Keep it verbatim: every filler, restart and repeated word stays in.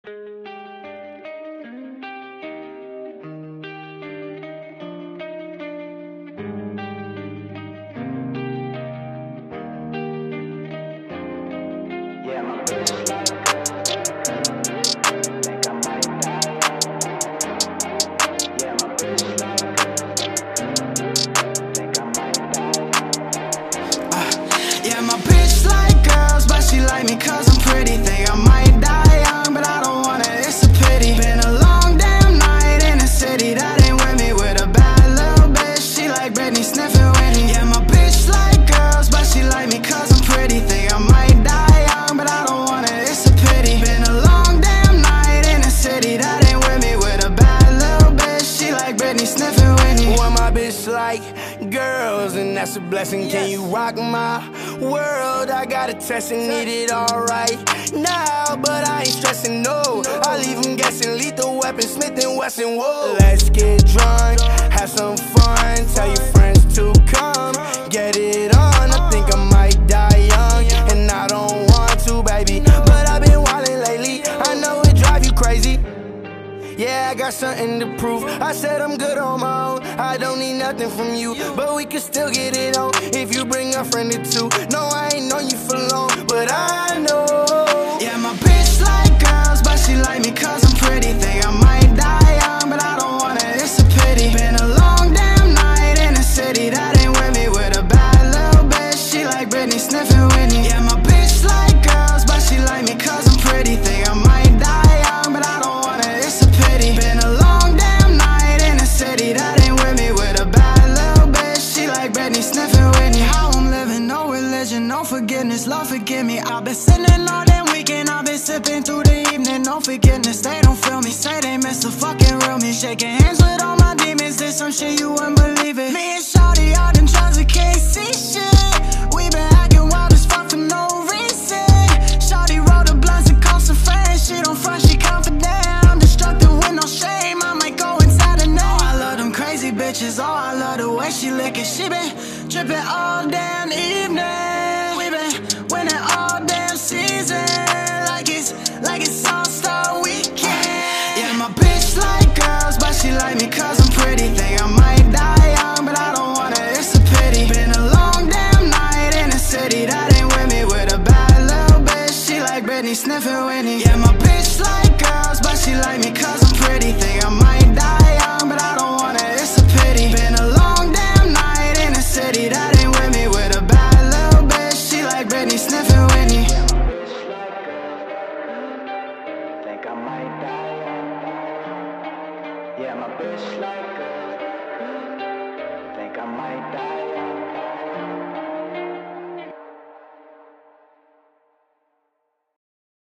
Yeah, my bitch like think I might die. Yeah, my bitch like think I might die. Uh, yeah, my bitch like girls, but she like me cause I'm pretty. Think I might die young, but I don't wanna, it's a pity. Been a long damn night in the city, that ain't with me. With a bad little bitch, she like Britney sniffing Winnie. Yeah, my bitch like girls, but she like me cause I'm pretty. Think I might die young, but I don't wanna, it's a pity. Been a long damn night in the city, that ain't with me. With a bad little bitch, she like Britney sniffing Winnie. Well, my bitch like girls, and that's a blessing. Can you rock my world? I got a test and need it all right now, but I ain't stressing, no. I leave them guessing, lethal weapon, Smith and Wesson, whoa. Let's get drunk, have some fun, tell your friends to come, get it on. I think I might die young, and I don't want to, baby, but I've been wildin' lately, I know it drive you crazy. Yeah, I got something to prove. I said I'm good on my own, I don't need nothing from you, but we can still get it on if you bring a friend or two. No, I ain't known you for long, but I know. Yeah, my bitch like girls, but she like me cause I'm pretty. Think I might die young, but I don't wanna, it's a pity. Been a long damn night in the city, that ain't with me. With a bad little bitch, she like Britney sniffing Winnie. Yeah, my bitch like girls, but she like me cause I'm pretty. Think I might die young, but I don't wanna, it's a pity. Been a long damn night in the city, that ain't with me. With a bad little bitch, she like Britney sniffing Winnie. How I'm living, no religion, no forgiveness, Lord forgive me. I've been sinning all damn weekend, I've been sipping through the evening. No forgiveness, they don't feel me, say they miss the fucking real me. Shaking hands with all my demons, did some shit you wouldn't believe it. Me and Shawty out in drugs, we can't see shit. We been acting wild as fuck for no reason. Shawty rolled the blunts and called some friends. She don't front, she confident. I'm destructive with no shame, I might go inside the net. Oh, I love them crazy bitches, oh, I love the way she lickin'. She been drippin' all damn evening. We been winning all damn season, like it's, like it's all-star weekend. Yeah, my bitch like girls, but she like me cause I'm pretty. Think I might die young, but I don't wanna, it's a pity. Been a long damn night in the city, that ain't with me. With a bad little bitch, she like Britney sniffing Winnie. Yeah, my bitch like girls, but she like me cause I'm pretty. Think I might die young, but I don't wanna, it's a pity. Been a long damn night in the city, that ain't with me. With a bad little bitch, she like Britney sniffing Winnie. Think I might die. Yeah, my bitch like